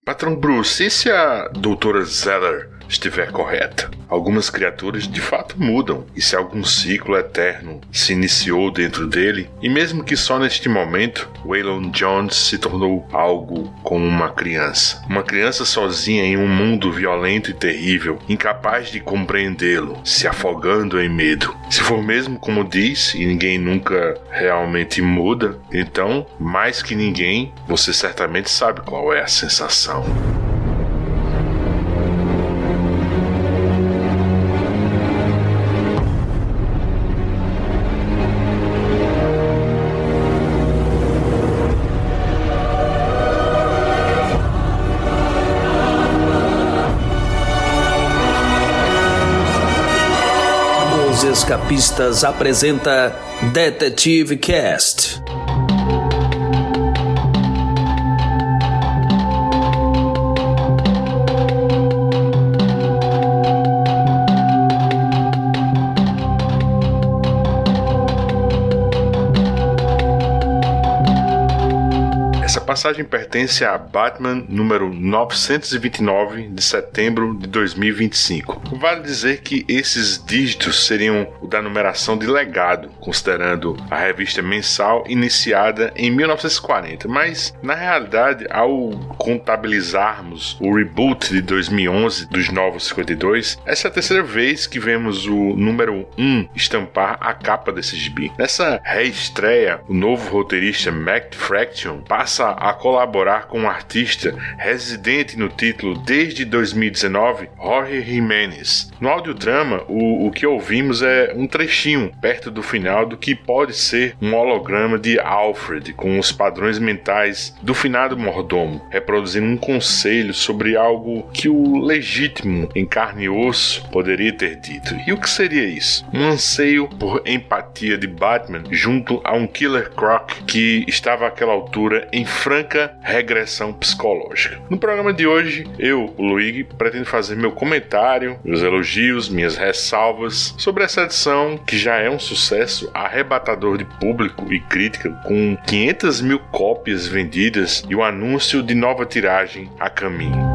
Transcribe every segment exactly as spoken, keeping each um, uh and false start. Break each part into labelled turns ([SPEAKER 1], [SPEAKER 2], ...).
[SPEAKER 1] Patrão Bruce, e se a doutora Zeller estiver correta? Algumas criaturas de fato mudam, e se algum ciclo eterno se iniciou dentro dele, e mesmo que só neste momento, Waylon Jones se tornou algo como uma criança. Uma criança sozinha em um mundo violento e terrível, incapaz de compreendê-lo, se afogando em medo. Se for mesmo como diz, e ninguém nunca realmente muda, então, mais que ninguém, você certamente sabe qual é a sensação.
[SPEAKER 2] Escapistas apresenta Detetive Cast.
[SPEAKER 1] Essa passagem pertence a Batman número novecentos e vinte e nove de setembro de dois mil e vinte e cinco. Vale dizer que esses dígitos seriam o da numeração de legado, considerando a revista mensal iniciada em mil novecentos e quarenta, mas na realidade, ao contabilizarmos o reboot de dois mil e onze dos Novos cinquenta e dois, essa é a terceira vez que vemos o número um estampar a capa desse gibi. Nessa reestreia, o novo roteirista Matt Fraction passa a colaborar com um artista residente no título desde dois mil e dezenove, Jorge Jimenez. No audiodrama, o, o que ouvimos é um trechinho perto do final do que pode ser um holograma de Alfred, com os padrões mentais do finado mordomo, reproduzindo um conselho sobre algo que o legítimo em carne e osso poderia ter dito. E o que seria isso? Um anseio por empatia de Batman junto a um Killer Croc que estava àquela altura em franca regressão psicológica. No programa de hoje, eu, o Luigi, pretendo fazer meu comentário, meus elogios, minhas ressalvas sobre essa edição que já é um sucesso arrebatador de público e crítica, com quinhentas mil cópias vendidas e o anúncio de nova tiragem a caminho.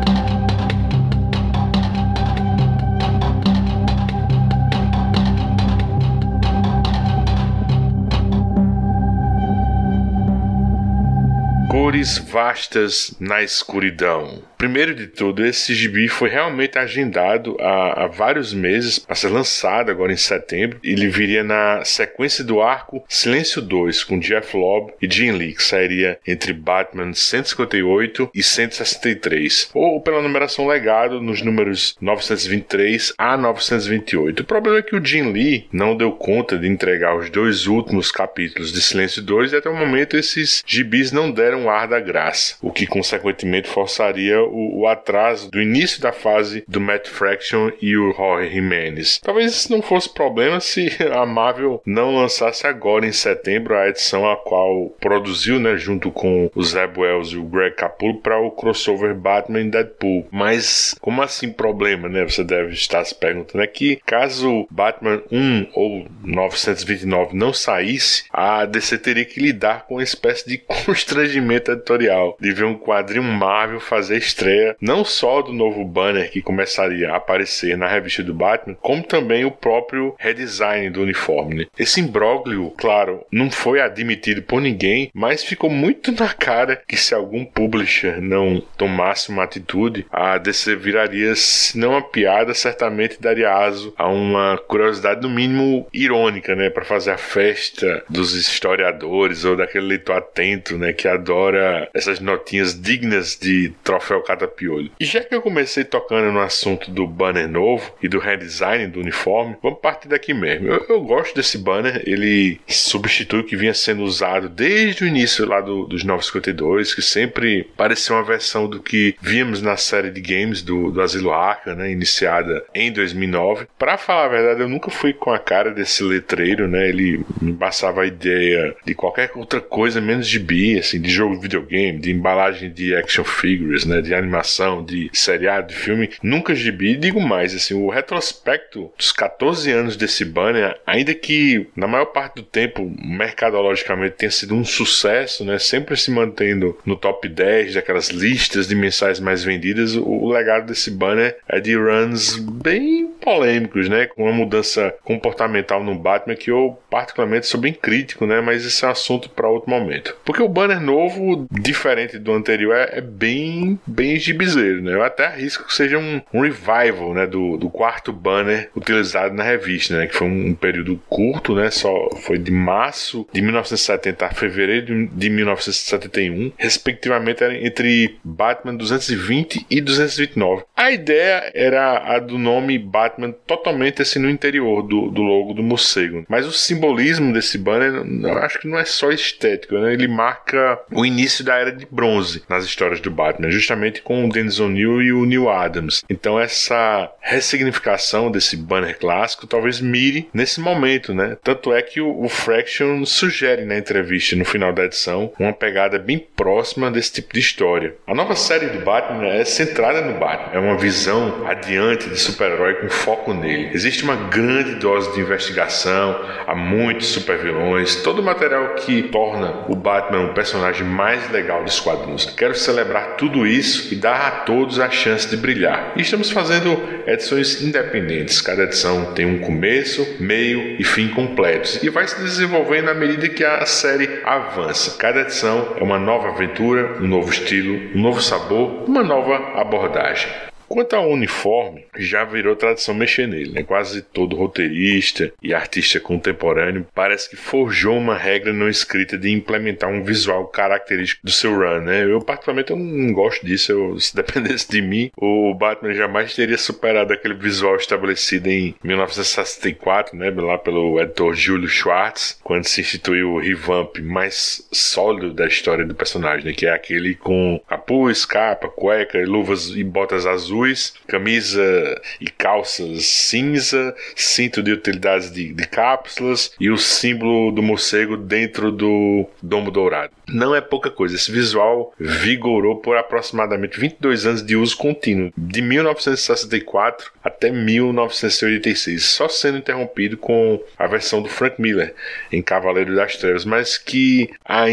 [SPEAKER 1] Cores vastas na escuridão. Primeiro de tudo, esse gibi foi realmente agendado há, há vários meses para ser lançado agora em setembro. Ele viria na sequência do arco Silêncio dois, com Jeff Lobb e Jim Lee, que sairia entre Batman cento e cinquenta e oito e cento e sessenta e três, ou pela numeração legado nos números novecentos e vinte e três a novecentos e vinte e oito. O problema é que o Jim Lee não deu conta de entregar os dois últimos capítulos de Silêncio dois e até o momento esses gibis não deram ar da graça, o que consequentemente forçaria o, o atraso do início da fase do Matt Fraction e o Jorge Jimenez. Talvez isso não fosse problema se a Marvel não lançasse agora em setembro a edição a qual produziu, né, junto com o Zeb Wells e o Greg Capullo para o crossover Batman e Deadpool. Mas como assim problema, né? Você deve estar se perguntando aqui. Caso Batman um ou novecentos e vinte e nove não saísse, a D C teria que lidar com uma espécie de constrangimento editorial de ver um quadrinho Marvel fazer estreia não só do novo banner que começaria a aparecer na revista do Batman, como também o próprio redesign do uniforme, né? Esse imbróglio, claro, não foi admitido por ninguém, mas ficou muito na cara que se algum publisher não tomasse uma atitude, a D C viraria, se não uma piada, certamente daria aso a uma curiosidade no mínimo irônica, né, para fazer a festa dos historiadores ou daquele leitor atento, né, que adora essas notinhas dignas de troféu catapiolho. E já que eu comecei tocando no assunto do banner novo e do redesign do uniforme, vamos partir daqui mesmo. Eu, eu gosto desse banner, ele substitui o que vinha sendo usado desde o início lá do, dos novecentos e cinquenta e dois, que sempre parecia uma versão do que víamos na série de games do, do Asilo Arkham, né, iniciada em dois mil e nove. Pra falar a verdade, eu nunca fui com a cara desse letreiro, né, ele me passava a ideia de qualquer outra coisa menos gibi, assim, de jogo de videogame, de embalagem de action figures, né, de animação, de seriado, de filme, nunca gibi. Digo mais, assim, o retrospecto dos catorze anos desse banner, ainda que na maior parte do tempo mercadologicamente tenha sido um sucesso, né, sempre se mantendo no top dez daquelas listas de mensais mais vendidas, o legado desse banner é de runs bem polêmicos, né, com uma mudança comportamental no Batman que eu particularmente sou bem crítico, né, mas esse é um assunto para outro momento. Porque o banner novo, diferente do anterior, é, é bem, bem gibizeiro, né, eu até arrisco que seja um, um revival, né, do, do quarto banner utilizado na revista, né, que foi um, um período curto, né, só foi de março de mil novecentos e setenta a fevereiro de, de mil novecentos e setenta e um, respectivamente entre Batman duzentos e vinte e duzentos e vinte e nove. A ideia era a do nome Batman totalmente assim no interior do, do logo do morcego, mas o simbolismo desse banner eu acho que não é só estético, né? Ele marca o início da Era de Bronze nas histórias do Batman, justamente com o Dennis O'Neil e o Neil Adams. Então essa ressignificação desse banner clássico talvez mire nesse momento, né? Tanto é que o, o Fraction sugere na entrevista no final da edição uma pegada bem próxima desse tipo de história. A nova série do Batman é centrada no Batman, é uma visão adiante de super-herói com foco nele. Existe uma grande dose de investigação, há muitos super-vilões, todo o material que torna o Batman o personagem mais legal dos quadrinhos. Quero celebrar tudo isso e dar a todos a chance de brilhar. E estamos fazendo edições independentes, cada edição tem um começo, meio e fim completos e vai se desenvolvendo à medida que a série avança. Cada edição é uma nova aventura, um novo estilo, um novo sabor, uma nova abordagem. Quanto ao uniforme, já virou tradição mexer nele, né? Quase todo roteirista e artista contemporâneo parece que forjou uma regra não escrita de implementar um visual característico do seu run, né? Eu particularmente eu não gosto disso, eu, se dependesse de mim, o Batman jamais teria superado aquele visual estabelecido em mil novecentos e sessenta e quatro, né? Lá pelo editor Júlio Schwartz, quando se instituiu o revamp mais sólido da história do personagem, né? Que é aquele com capuz, capa, cueca, luvas e botas azuis, camisa e calças cinza, cinto de utilidades de, de cápsulas e o símbolo do morcego dentro do domo dourado. Não é pouca coisa, esse visual vigorou por aproximadamente vinte e dois anos de uso contínuo, de mil novecentos e sessenta e quatro até mil novecentos e oitenta e seis, só sendo interrompido com a versão do Frank Miller em Cavaleiro das Trevas, mas que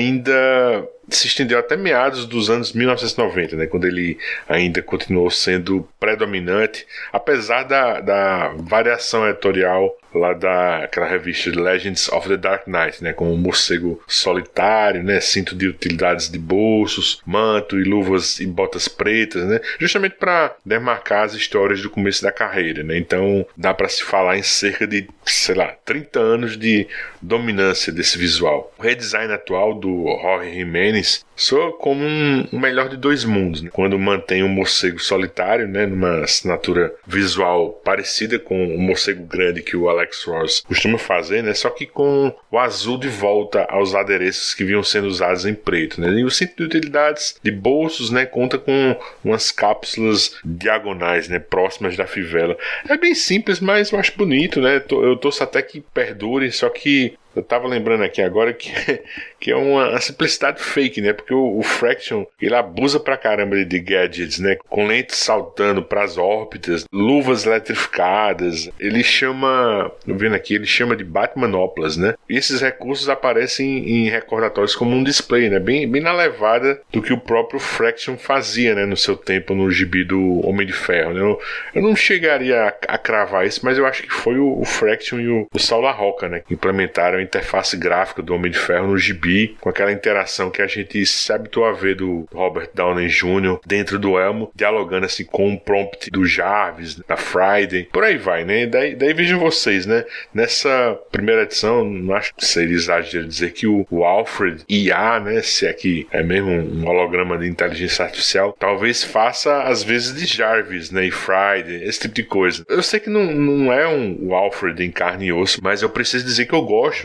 [SPEAKER 1] ainda se estendeu até meados dos anos mil novecentos e noventa, né, quando ele ainda continuou sendo predominante, apesar da, da variação editorial lá daquela revista Legends of the Dark Knight, né, com um morcego solitário, né, cinto de utilidades de bolsos, manto e luvas e botas pretas, né, justamente para demarcar as histórias do começo da carreira, né. Então dá para se falar em cerca de, sei lá, trinta anos de dominância desse visual. O redesign atual do Jorge Jimenez soa como um, um melhor de dois mundos, né? Quando mantém um morcego solitário, né, numa assinatura visual parecida com o morcego grande que o Alex Ross costuma fazer, né, só que com o azul de volta aos adereços que vinham sendo usados em preto, né? E o cinto de utilidades de bolsos, né, conta com umas cápsulas diagonais, né, próximas da fivela. É bem simples, mas eu acho bonito, né? Eu torço até que perdure, só que eu tava lembrando aqui agora que, que é uma, uma simplicidade fake, né? Porque o, o Fraction, ele abusa pra caramba de gadgets, né? Com lentes saltando pras órbitas, luvas eletrificadas. Ele chama, tô vendo aqui, ele chama de Batmanoplas, né? E esses recursos aparecem em recordatórios como um display, né? Bem, bem na levada do que o próprio Fraction fazia, né? No seu tempo no gibi do Homem de Ferro, né? Eu, eu não chegaria a, a cravar isso, mas eu acho que foi o, o Fraction e o, o Saul LaRocca, né? Que implementaram a interface gráfica do Homem de Ferro no gibi, com aquela interação que a gente se habituou a ver do Robert Downey Júnior dentro do elmo, dialogando assim com o prompt do Jarvis, da Friday, por aí vai, né? Daí, daí vejam vocês, né? Nessa primeira edição, não acho que seria exagero dizer que o, o Alfred I A, né? Se é que é mesmo um holograma de inteligência artificial, talvez faça às vezes de Jarvis, né? E Friday, esse tipo de coisa. Eu sei que não, não é um, o Alfred em carne e osso, mas eu preciso dizer que eu gosto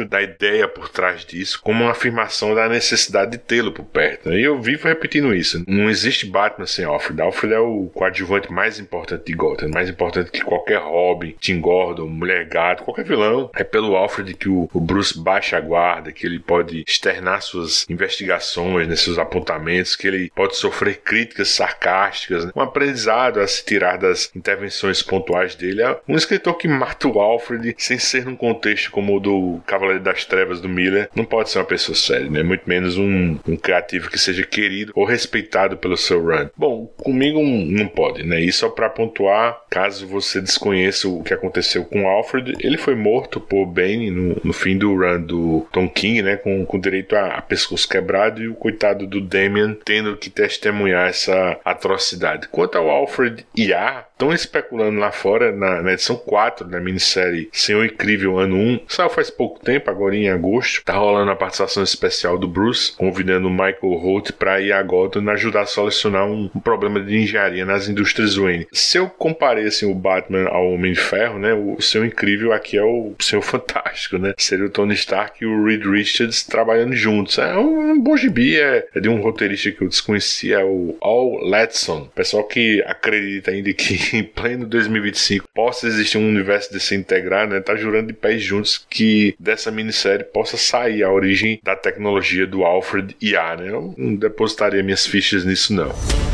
[SPEAKER 1] da ideia por trás disso como uma afirmação da necessidade de tê-lo por perto. E eu vivo repetindo isso. Não existe Batman sem Alfred. Alfred é o coadjuvante mais importante de Gotham, mais importante que qualquer Robin, Tim Gordon, Mulher Gato, qualquer vilão. É pelo Alfred que o, o Bruce baixa a guarda, que ele pode externar suas investigações, né, seus apontamentos, que ele pode sofrer críticas sarcásticas, né? Um aprendizado a se tirar das intervenções pontuais dele. É um escritor que mata o Alfred sem ser num contexto como o do Cavaleiro das Trevas do Miller. Não pode ser uma pessoa séria, né? Muito menos um, um criativo que seja querido ou respeitado pelo seu run. Bom, comigo não pode, né? Isso é para pontuar, caso você desconheça o que aconteceu com o Alfred. Ele foi morto por Bane no, no fim do run do Tom King, né? Com, com direito a, a pescoço quebrado, e o coitado do Damian tendo que testemunhar essa atrocidade. Quanto ao Alfred I A, estão especulando lá fora na, na edição quatro da minissérie Senhor Incrível Ano um, saiu faz pouco tempo, agora em agosto, tá rolando a participação especial do Bruce, convidando o Michael Holt para ir a Gotham ajudar a solucionar um, um problema de engenharia nas indústrias Wayne. Se eu comparei assim, o Batman ao Homem de Ferro, né, o Senhor Incrível aqui é o Senhor Fantástico, né? Seria o Tony Stark e o Reed Richards trabalhando juntos. É um, um bom gibi, é, é de um roteirista que eu desconhecia, o Al Ledson. Pessoal que acredita ainda que em pleno dois mil e vinte e cinco possa existir um universo desse integrado, né? Tá jurando de pés juntos que dessa minissérie possa sair a origem da tecnologia do Alfred I A, né? Eu não depositaria minhas fichas nisso, não.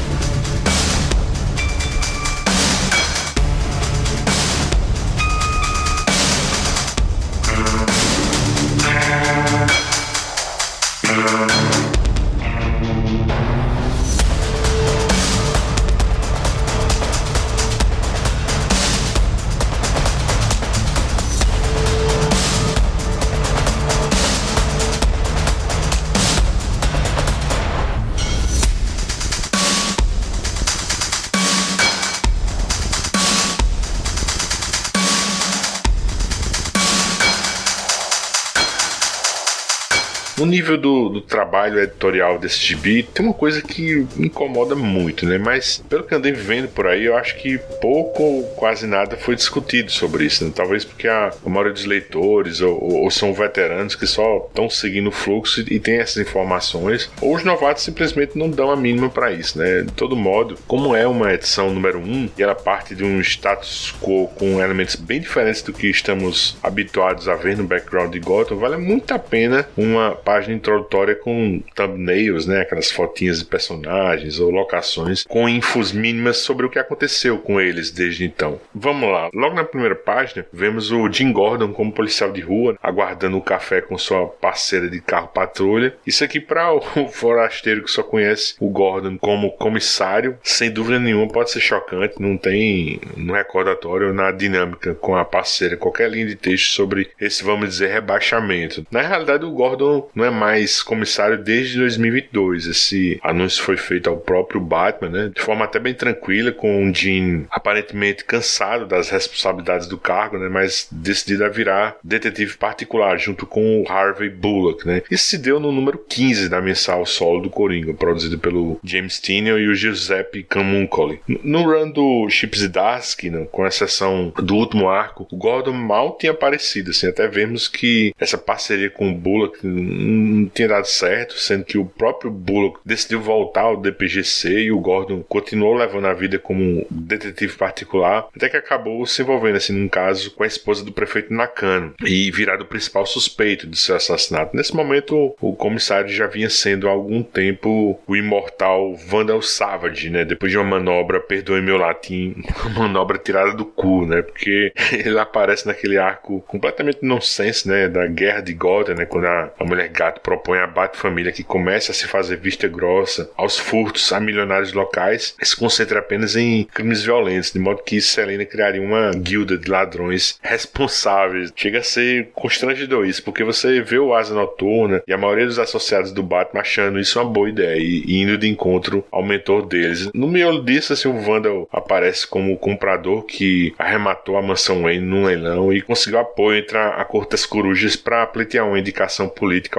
[SPEAKER 1] No nível do, do trabalho editorial desse gibi, tem uma coisa que me incomoda muito, né? Mas pelo que andei vendo por aí, eu acho que pouco ou quase nada foi discutido sobre isso, né? Talvez porque a, a maioria dos leitores ou, ou são veteranos que só estão seguindo o fluxo e tem essas informações, ou os novatos simplesmente não dão a mínima para isso, né? De todo modo, como é uma edição número um e ela parte de um status quo com elementos bem diferentes do que estamos habituados a ver no background de Gotham, vale muito a pena uma página introdutória com thumbnails, né, aquelas fotinhas de personagens ou locações com infos mínimas sobre o que aconteceu com eles desde então. Vamos lá. Logo na primeira página, vemos o Jim Gordon como policial de rua, aguardando o café com sua parceira de carro patrulha. Isso aqui para o forasteiro que só conhece o Gordon como comissário, sem dúvida nenhuma pode ser chocante, não tem no recordatório ou na dinâmica com a parceira qualquer linha de texto sobre esse, vamos dizer, rebaixamento. Na realidade, o Gordon não é mais comissário desde dois mil e vinte e dois. Esse anúncio foi feito ao próprio Batman, né, de forma até bem tranquila, com o Jim aparentemente cansado das responsabilidades do cargo, né, mas decidido a virar detetive particular junto com o Harvey Bullock, né. Isso se deu no número quinze da mensal solo do Coringa, produzido pelo James Tynion e o Giuseppe Camuncoli. No run do Chip Zdarsky, né, com exceção do último arco, o Gordon mal tinha aparecido, assim, até vemos que essa parceria com o Bullock não tinha dado certo, sendo que o próprio Bullock decidiu voltar ao D P G C e o Gordon continuou levando a vida como detetive particular, até que acabou se envolvendo assim num caso com a esposa do prefeito Nakano e virado o principal suspeito de seu assassinato. Nesse momento, o comissário já vinha sendo há algum tempo o imortal Vandal Savage, né? Depois de uma manobra, perdoe meu latim, uma manobra tirada do cu, né? Porque ele aparece naquele arco completamente nonsense, né? Da guerra de Gotham, né? Quando a, a mulher gato propõe a Bat-família que comece a se fazer vista grossa aos furtos a milionários locais e se concentra apenas em crimes violentos, de modo que Selina criaria uma guilda de ladrões responsáveis. Chega a ser constrangedor isso, porque você vê o Asa Noturna e a maioria dos associados do Batman achando isso uma boa ideia e, e indo de encontro ao mentor deles. No miolo disso, assim, o Vandal aparece como o comprador que arrematou a mansão Wayne num leilão e conseguiu apoio entre a, a Corte das Corujas para pleitear uma indicação política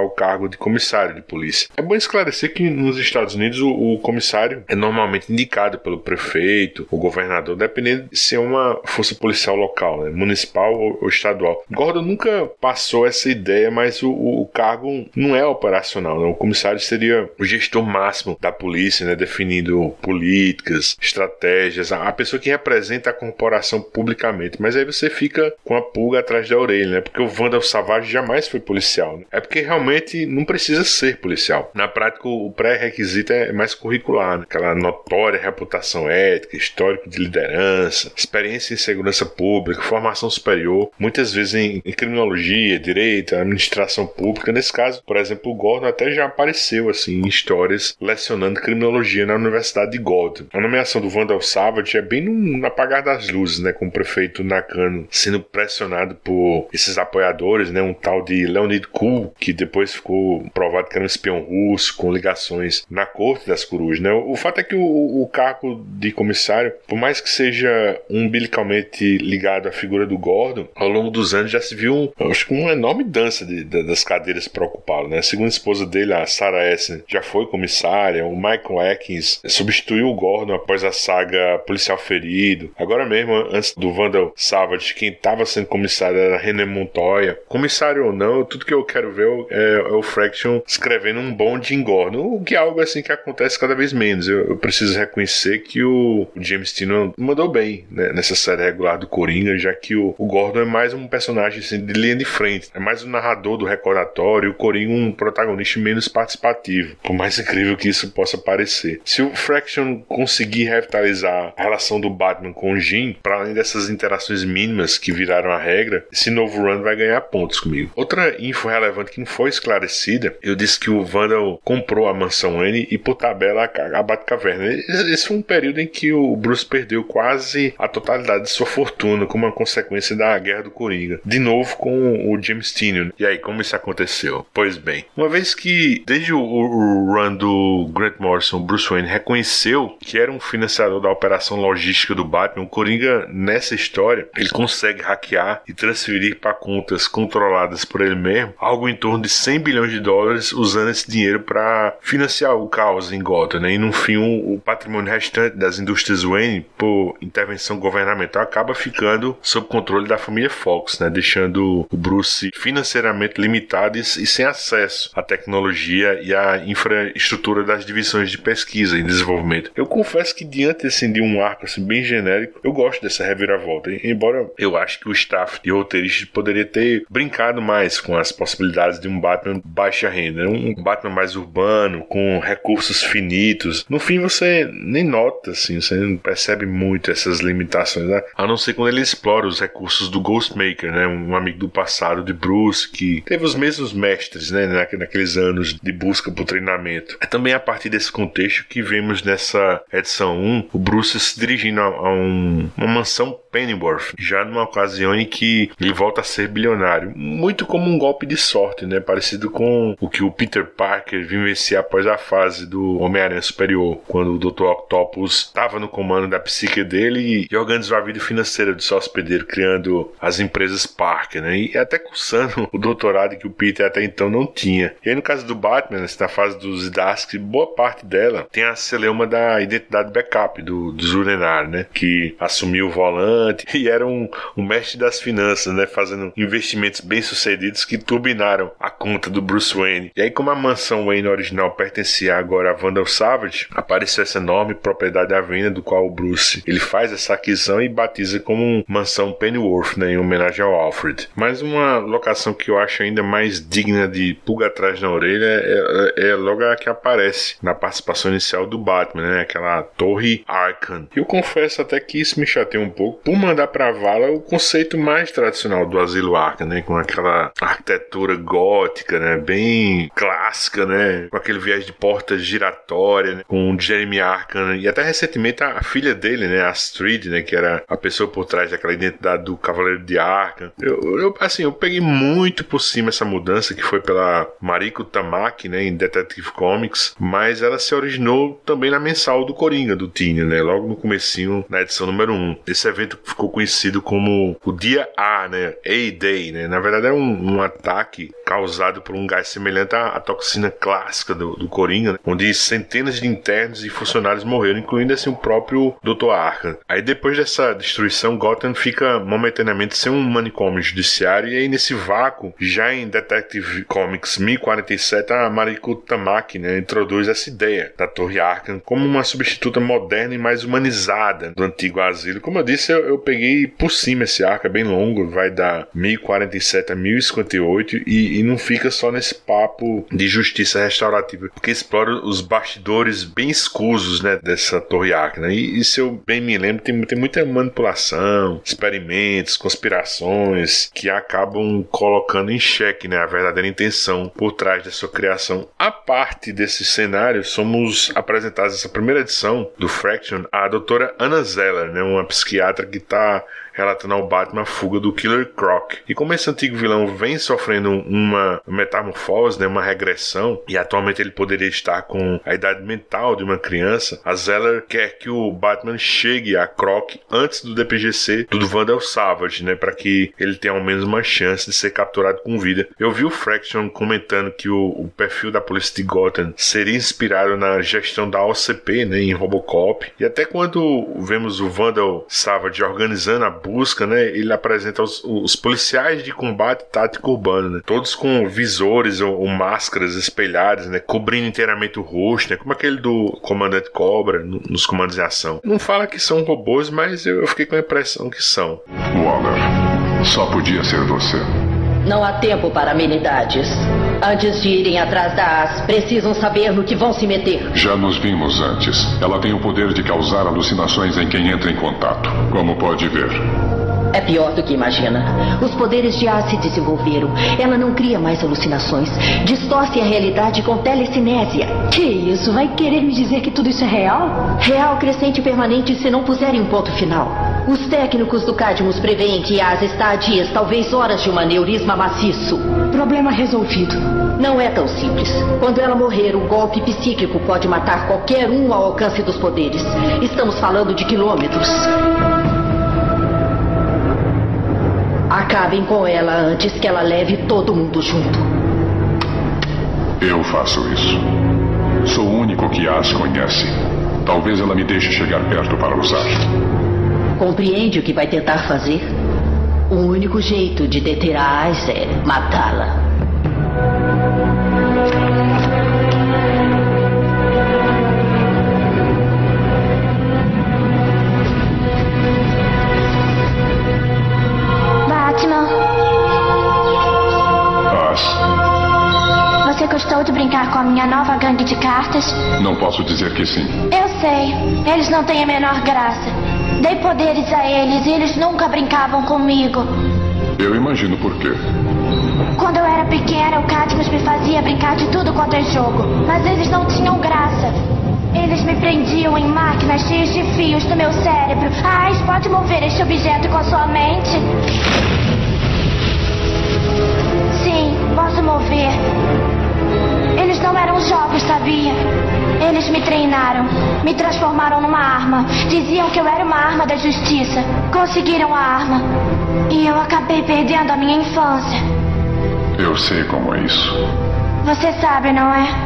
[SPEAKER 1] ao cargo de comissário de polícia. É bom esclarecer que nos Estados Unidos o, o comissário é normalmente indicado pelo prefeito, o governador, dependendo de ser uma força policial local, né, municipal ou, ou estadual. Gordon nunca passou essa ideia, mas o, o cargo não é operacional, né? O comissário seria o gestor máximo da polícia, né, definindo políticas, estratégias, a pessoa que representa a corporação publicamente. Mas aí você fica com a pulga atrás da orelha, né? Porque o Vandal Savage jamais foi policial, né? É porque realmente não precisa ser policial. Na prática, o pré-requisito é mais curricular, né? Aquela notória reputação ética, histórico de liderança, experiência em segurança pública, formação superior, muitas vezes em, em criminologia, direito, administração pública. Nesse caso, por exemplo, o Gordon até já apareceu assim em histórias lecionando criminologia na Universidade de Gordon. A nomeação do Vandal Savage é bem no, no apagar das luzes, né, com o prefeito Nakano sendo pressionado por esses apoiadores, né, um tal de Leonid Kul, que depois ficou provado que era um espião russo com ligações na corte das corujas, né. O fato é que o, o cargo de comissário, por mais que seja umbilicalmente ligado à figura do Gordon, ao longo dos anos já se viu um, acho que uma enorme dança de, de, das cadeiras para ocupá-lo, né. A segunda esposa dele, a Sarah Essen, já foi comissária. O Michael Atkins substituiu o Gordon após a saga Policial Ferido. Agora mesmo, antes do Vandal Savage, quem estava sendo comissário era René Montoya. Comissário ou não, tudo que eu quero ver é, é o Fraction escrevendo um bom Jim Gordon, o que é algo assim que acontece cada vez menos. Eu, eu preciso reconhecer que o, o James Tynion mandou bem, né, nessa série regular do Coringa, já que o, o Gordon é mais um personagem assim, de linha de frente, é mais um narrador do recordatório, e o Coringa um protagonista menos participativo, por mais incrível que isso possa parecer. Se o Fraction conseguir revitalizar a relação do Batman com o Jim, para além dessas interações mínimas que viraram a regra, esse novo run vai ganhar pontos comigo. Outra info relevante que não foi esclarecida, eu disse que o Vandal comprou a mansão Wayne e por tabela a Batcaverna. Esse foi um período em que o Bruce perdeu quase a totalidade de sua fortuna como uma consequência da Guerra do Coringa, de novo com o James Tynion. E aí, como isso aconteceu? Pois bem, uma vez que desde o, o run do Grant Morrison, Bruce Wayne reconheceu que era um financiador da operação logística do Batman, o Coringa, nessa história, ele consegue hackear e transferir para contas controladas por ele mesmo algo em torno de cem bilhões de dólares, usando esse dinheiro para financiar o caos em Gotham, né? E no fim, o, o patrimônio restante das indústrias Wayne, por intervenção governamental, acaba ficando sob controle da família Fox, né? Deixando o Bruce financeiramente limitado e, e sem acesso à tecnologia e à infraestrutura das divisões de pesquisa e desenvolvimento. Eu confesso que diante assim, de um arco assim, bem genérico, eu gosto dessa reviravolta, embora eu acho que o staff de roteiristas poderia ter brincado mais com as possibilidades de um Batman baixa renda, um Batman mais urbano, com recursos finitos. No fim você nem nota, assim, você não percebe muito essas limitações, né? A não ser quando ele explora os recursos do Ghostmaker, né? Um amigo do passado de Bruce, que teve os mesmos mestres, né? Naqueles anos de busca por treinamento. É também a partir desse contexto que vemos nessa edição um, o Bruce se dirigindo a, a um, uma mansão Pennyworth, já numa ocasião em que ele volta a ser bilionário, muito como um golpe de sorte, né? Parecido com o que o Peter Parker vivenciou após a fase do Homem-Aranha Superior, quando o doutor Octopus estava no comando da psique dele e organizou a vida financeira do seu hospedeiro, criando as empresas Parker, né? E até cursando o doutorado que o Peter até então não tinha. E aí no caso do Batman, na fase dos Zdarsky, boa parte dela tem a celeuma da identidade backup do, do Zurinar, né? Que assumiu o volante e era um, um mestre das finanças, né? Fazendo investimentos bem-sucedidos que turbinaram a conta do Bruce Wayne. E aí, como a mansão Wayne original pertencia agora a Vandal Savage, apareceu essa enorme propriedade à venda, do qual o Bruce ele faz essa aquisição e batiza como mansão Pennyworth, né? Em homenagem ao Alfred. Mas uma locação que eu acho ainda mais digna de pulga atrás na orelha é, é, é logo a que aparece na participação inicial do Batman, né? Aquela torre Arkham. E eu confesso até que isso me chateia um pouco por mandar pra vala o conceito mais tradicional do asilo Arkham, né? Com aquela arquitetura gótica, né? Bem clássica, né? Com aquele viés de porta giratória, né? Com o Jeremy Arkham e até recentemente a filha dele, né? A Astrid, né? Que era a pessoa por trás daquela identidade do Cavaleiro de Arkham. Eu, eu, assim, eu peguei muito por cima essa mudança que foi pela Mariko Tamaki, né? Em Detective Comics, mas ela se originou também na mensal do Coringa, do Tynion, né? Logo no comecinho, na edição número um. Esse evento ficou conhecido como o Dia A, né? A-Day, né? Na verdade é um, um ataque causado formado por um gás semelhante à, à toxina clássica do, do Coringa, né? Onde centenas de internos e funcionários morreram, incluindo assim o próprio doutor Arkham. Aí depois dessa destruição, Gotham fica momentaneamente sem um manicômio judiciário, e aí nesse vácuo, já em Detective Comics mil e quarenta e sete, a Mariko Tamaki, né, introduz essa ideia da Torre Arkham como uma substituta moderna e mais humanizada do antigo asilo. Como eu disse, eu, eu peguei por cima esse arco, é bem longo, vai da mil e quarenta e sete a mil e cinquenta e oito, e, e não fica só nesse papo de justiça restaurativa, porque explora os bastidores bem escusos, né, dessa Torre Arkham, né? E, e se eu bem me lembro, tem, tem muita manipulação, experimentos, conspirações que acabam colocando em xeque, né, a verdadeira intenção por trás da sua criação. A parte desse cenário, somos apresentados nessa primeira edição do Fraction a doutora Anna Zeller, né, uma psiquiatra que está relatando ao Batman a fuga do Killer Croc. E como esse antigo vilão vem sofrendo uma metamorfose, né, uma regressão, e atualmente ele poderia estar com a idade mental de uma criança, a Zeller quer que o Batman chegue a Croc antes do D P G C do Vandal Savage, né, para que ele tenha ao menos uma chance de ser capturado com vida. Eu vi o Fraction comentando que o, o perfil da polícia de Gotham seria inspirado na gestão da O C P, né, em Robocop, e até quando vemos o Vandal Savage organizando a busca, né, ele apresenta os, os policiais de combate tático urbano, né, todos com visores ou, ou máscaras espelhadas, né, cobrindo inteiramente o rosto, né, como aquele do Comandante Cobra no, nos comandos de ação. Não fala que são robôs, mas eu, eu fiquei com a impressão que são.
[SPEAKER 3] Waller, só podia ser você.
[SPEAKER 4] Não há tempo para amenidades. Antes de irem atrás da A S, precisam saber no que vão se meter.
[SPEAKER 3] Já nos vimos antes. Ela tem o poder de causar alucinações em quem entra em contato. Como pode ver.
[SPEAKER 4] É pior do que imagina. Os poderes de A S se desenvolveram. Ela não cria mais alucinações. Distorce a realidade com telecinésia.
[SPEAKER 5] Que isso? Vai querer me dizer que tudo isso é real?
[SPEAKER 4] Real, crescente e permanente se não puserem um ponto final. Os técnicos do Cadmus preveem que A S está a dias, talvez horas de um aneurisma maciço.
[SPEAKER 5] Problema resolvido.
[SPEAKER 4] Não é tão simples. Quando ela morrer, o golpe psíquico pode matar qualquer um ao alcance dos poderes. Estamos falando de quilômetros. Acabem com ela antes que ela leve todo mundo junto.
[SPEAKER 3] Eu faço isso. Sou o único que a as conhece. Talvez ela me deixe chegar perto para usar.
[SPEAKER 4] Compreende o que vai tentar fazer? O único jeito de deter a As é matá-la.
[SPEAKER 6] Você gostou de brincar com a minha nova gangue de cartas?
[SPEAKER 3] Não posso dizer que sim.
[SPEAKER 6] Eu sei. Eles não têm a menor graça. Dei poderes a eles e eles nunca brincavam comigo.
[SPEAKER 3] Eu imagino por quê.
[SPEAKER 6] Quando eu era pequena, o Cadmus me fazia brincar de tudo quanto é jogo. Mas eles não tinham graça. Eles me prendiam em máquinas cheias de fios no meu cérebro. A As pode mover este objeto com a sua mente? Sim, posso mover. Eles não eram jogos, sabia? Eles me treinaram, me transformaram numa arma. Diziam que eu era uma arma da justiça. Conseguiram a arma. E eu acabei perdendo a minha infância.
[SPEAKER 3] Eu sei como é isso.
[SPEAKER 6] Você sabe, não é?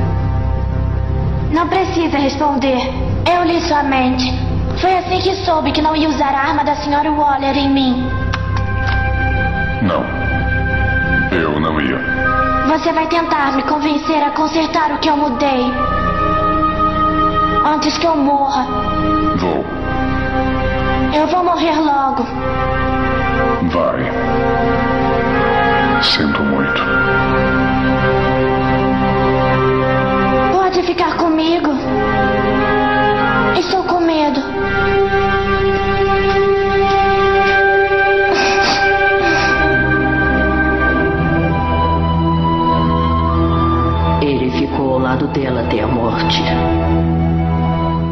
[SPEAKER 6] Não precisa responder. Eu li sua mente. Foi assim que soube que não ia usar a arma da senhora Waller em mim.
[SPEAKER 3] Não. Eu não ia.
[SPEAKER 6] Você vai tentar me convencer a consertar o que eu mudei. Antes que eu morra.
[SPEAKER 3] Vou.
[SPEAKER 6] Eu vou morrer logo.
[SPEAKER 3] Vai. Sinto muito.
[SPEAKER 6] Pode ficar comigo. Estou com medo.
[SPEAKER 4] Ele ficou ao lado dela até a morte.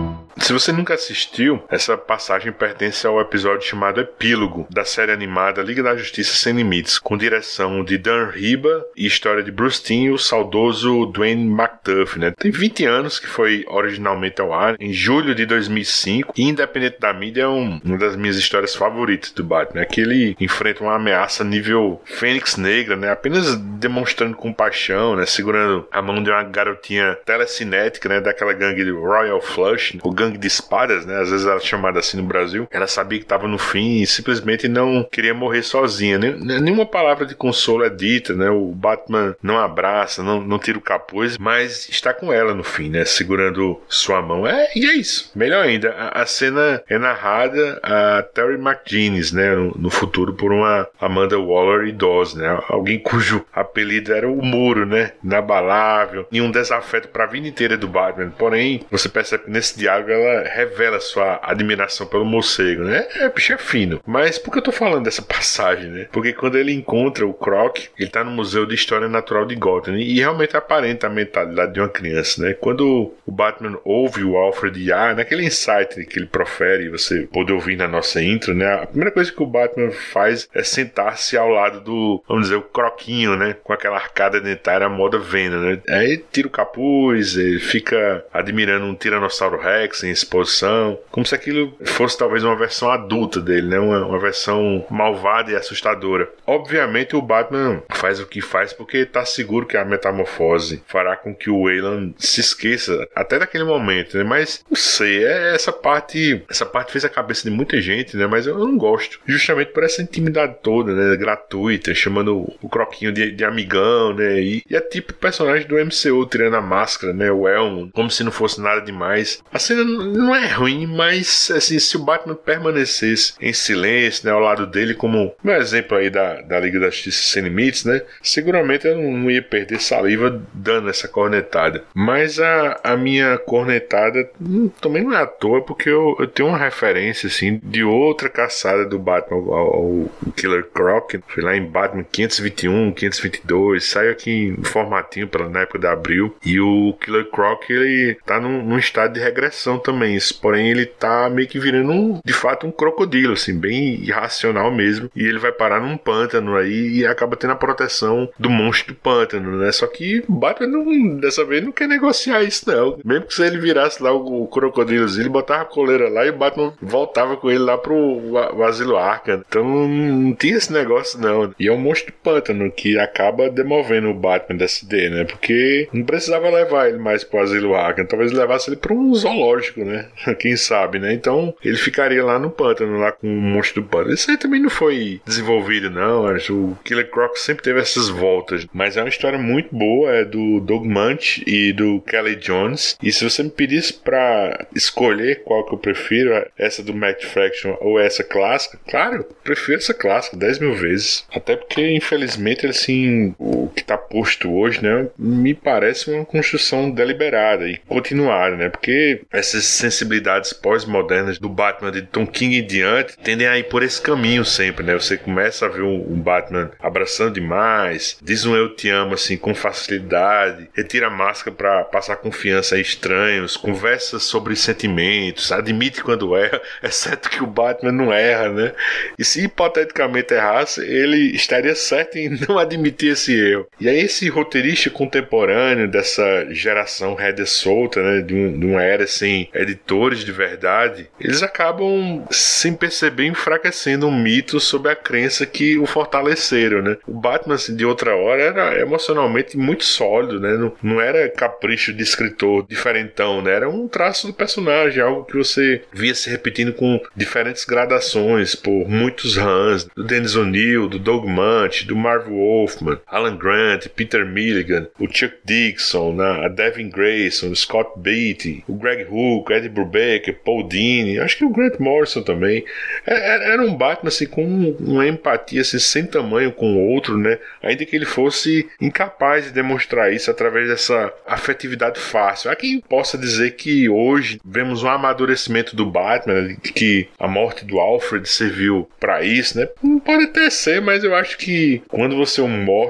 [SPEAKER 1] Se você nunca assistiu, essa passagem pertence ao episódio chamado Epílogo, da série animada Liga da Justiça Sem Limites, com direção de Dan Riba e história de Bruce Timm e o saudoso Dwayne McDuff, né? Tem vinte anos que foi originalmente ao ar, em julho de dois mil e cinco, e independente da mídia é um, uma das minhas histórias favoritas do Batman, é que ele enfrenta uma ameaça nível Fênix Negra, né? Apenas demonstrando compaixão, né? Segurando a mão de uma garotinha telecinética, né? Daquela gangue de Royal Flush, o gangue de espadas, né? Às vezes era chamada assim no Brasil. Ela sabia que estava no fim e simplesmente não queria morrer sozinha, né? Nenhuma palavra de consolo é dita, né? O Batman não abraça, não, não tira o capuz, mas está com ela no fim, né? Segurando sua mão. É, e é isso. Melhor ainda, a, a cena é narrada a Terry McGinnis, né? No, no futuro por uma Amanda Waller idosa, né? Alguém cujo apelido era o Muro, né? Inabalável e um desafeto para a vida inteira do Batman. Porém, você percebe que nesse diálogo ela revela sua admiração pelo morcego, né? É, bicho, é fino. Mas por que eu tô falando dessa passagem, né? Porque quando ele encontra o Croc, ele tá no Museu de História Natural de Gotham e realmente aparenta a mentalidade de uma criança, né? Quando o Batman ouve o Alfred Yar, naquele insight que ele profere, você pode ouvir na nossa intro, né? A primeira coisa que o Batman faz é sentar-se ao lado do, vamos dizer, o Croquinho, né? Com aquela arcada dentária à moda Venom, né? Aí tira o capuz, ele fica admirando um Tiranossauro Rex em exposição, como se aquilo fosse talvez uma versão adulta dele, né? Uma, uma versão malvada e assustadora. Obviamente o Batman faz o que faz porque está seguro que a metamorfose fará com que o Wayland se esqueça até daquele momento, né? Mas não sei, é essa parte, essa parte fez a cabeça de muita gente, né? Mas eu, eu não gosto, justamente por essa intimidade toda, né? Gratuita, chamando o Croquinho de, de amigão, né? E, e é tipo personagem do M C U tirando a máscara, né? O Elmo, como se não fosse nada demais. A cena não é ruim, mas assim, se o Batman permanecesse em silêncio, né, ao lado dele, como um exemplo aí da, da Liga da Justiça Sem Limites, né, seguramente eu não, não ia perder saliva dando essa cornetada. Mas a, a minha cornetada hum, também não é à toa, porque eu, eu tenho uma referência assim de outra caçada do Batman ao, ao Killer Croc. Foi lá em Batman quinhentos e vinte e um, quinhentos e vinte e dois, saiu aqui em formatinho pela, na época de abril, e o Killer Croc ele tá num, num estado de regressão também, porém ele tá meio que virando um, de fato um crocodilo, assim, bem irracional mesmo, e ele vai parar num pântano aí e acaba tendo a proteção do monstro do pântano, né? Só que o Batman não, dessa vez não quer negociar isso não, mesmo que se ele virasse lá o, o crocodilozinho, ele botava a coleira lá e o Batman voltava com ele lá pro o, o Asilo Arkham, então não tinha esse negócio não, e é um monstro do pântano que acaba demovendo o Batman dessa ideia, né? Porque não precisava levar ele mais pro Asilo Arkham, talvez levasse ele pra um zoológico, né? Quem sabe, né? Então ele ficaria lá no pântano, lá com o monstro do pântano. Isso aí também não foi desenvolvido, não. O Killer Croc sempre teve essas voltas, mas é uma história muito boa, é do Doug Munch e do Kelly Jones. E se você me pedisse pra escolher qual que eu prefiro, essa do Matt Fraction ou essa clássica, claro, eu prefiro essa clássica dez mil vezes. Até porque, infelizmente, assim, o que tá posto hoje, né, me parece uma construção deliberada e continuada, né? Porque essas sensibilidades pós-modernas do Batman de Tom King em diante tendem a ir por esse caminho sempre, né? Você começa a ver um Batman abraçando demais, diz um eu te amo assim com facilidade, retira a máscara para passar confiança a estranhos, conversa sobre sentimentos, admite quando erra, exceto que o Batman não erra, né? E se hipoteticamente errasse, ele estaria certo em não admitir esse erro. E aí esse roteirista contemporâneo dessa geração rédea solta, né, de, um, de uma era sem editores de verdade, eles acabam sem perceber enfraquecendo um mito sobre a crença que o fortaleceram, né? O Batman assim, de outra hora era emocionalmente muito sólido, né? Não, não era capricho de escritor diferentão, né? Era um traço do personagem, algo que você via se repetindo com diferentes gradações por muitos runs, do Dennis O'Neil, do Doug Munch, do Marv Wolfman, Alan Grant, Peter Milligan, o Chuck Dixon, né? A Devin Grayson, o Scott Beatty, o Greg Hook, Eddie Brubaker, Paul Dini, acho que o Grant Morrison também. Era um Batman assim, com uma empatia assim, sem tamanho com o outro, né? Ainda que ele fosse incapaz de demonstrar isso através dessa afetividade fácil. Há quem possa dizer que hoje vemos um amadurecimento do Batman, né? Que a morte do Alfred serviu para isso, né? Pode até ser, mas eu acho que quando você o mostra sem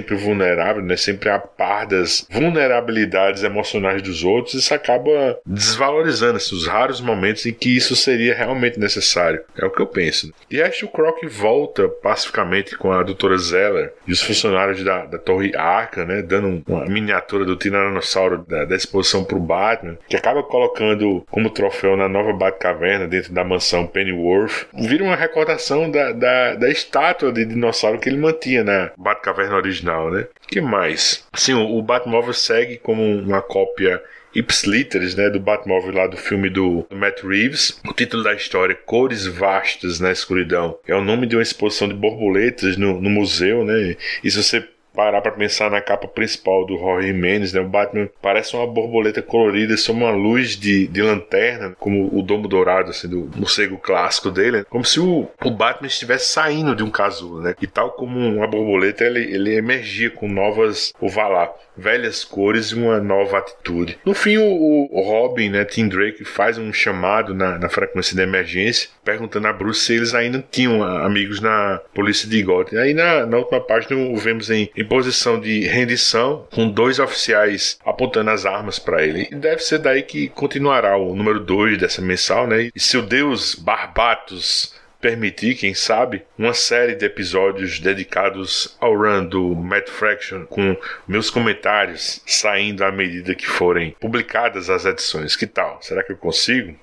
[SPEAKER 1] sempre vulnerável, né? Sempre a par das vulnerabilidades emocionais dos outros, isso acaba desvalorizando assim, os raros momentos em que isso seria realmente necessário. É o que eu penso. E acho que o Croc volta pacificamente com a doutora Zeller e os funcionários da, da Torre Arkham, né? Dando uma miniatura do Tiranossauro da, da exposição pro Batman, que acaba colocando como troféu na nova Batcaverna dentro da mansão Pennyworth. Vira uma recordação da, da, da estátua de dinossauro que ele mantinha na Batcaverna original, né? Que mais? Sim, o, o Batmóvel segue como uma cópia ipsiliteris, né, do Batmóvel lá do filme do, do Matt Reeves. O título da história, Cores Vastas na Escuridão, é o nome de uma exposição de borboletas no, no museu, né? E se você parar para pensar na capa principal do Jorge Jimenez, né, o Batman parece uma borboleta colorida sob uma luz de, de lanterna, como o domo dourado assim, do morcego clássico dele, né? Como se o, o Batman estivesse saindo de um casulo, né? E tal como uma borboleta, ele, ele emergia com novas, ou vá lá, velhas cores e uma nova atitude. No fim, o, o Robin, né, Tim Drake, faz um chamado na, na frequência de emergência, perguntando a Bruce se eles ainda tinham amigos na polícia de Gotham. Aí na, na última página o vemos em, em posição de rendição, com dois oficiais apontando as armas para ele. E deve ser daí que continuará o número dois dessa mensal, né? E se o deus Barbatos permitir, quem sabe, uma série de episódios dedicados ao run do Matt Fraction, com meus comentários saindo à medida que forem publicadas as edições. Que tal? Será que eu consigo?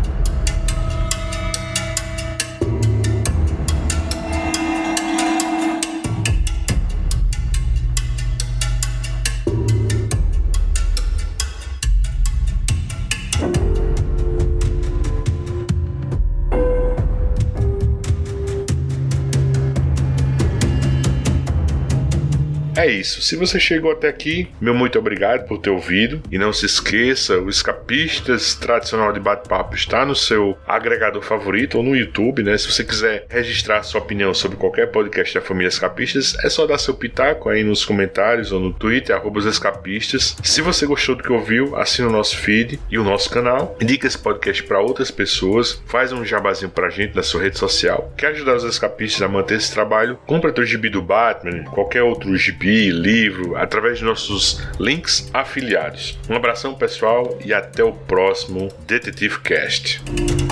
[SPEAKER 1] É isso, se você chegou até aqui, meu muito obrigado por ter ouvido, e não se esqueça, o Escapistas tradicional de bate-papo está no seu agregador favorito ou no YouTube, né? Se você quiser registrar sua opinião sobre qualquer podcast da família Escapistas, é só dar seu pitaco aí nos comentários ou no Twitter, arroba os escapistas. Se você gostou do que ouviu, assina o nosso feed e o nosso canal, indica esse podcast para outras pessoas, faz um jabazinho pra gente na sua rede social. Quer ajudar os escapistas a manter esse trabalho? Compra teu gibi do Batman, qualquer outro gibi, livro, através de nossos links afiliados. Um abração pessoal e até o próximo Detetive Cast.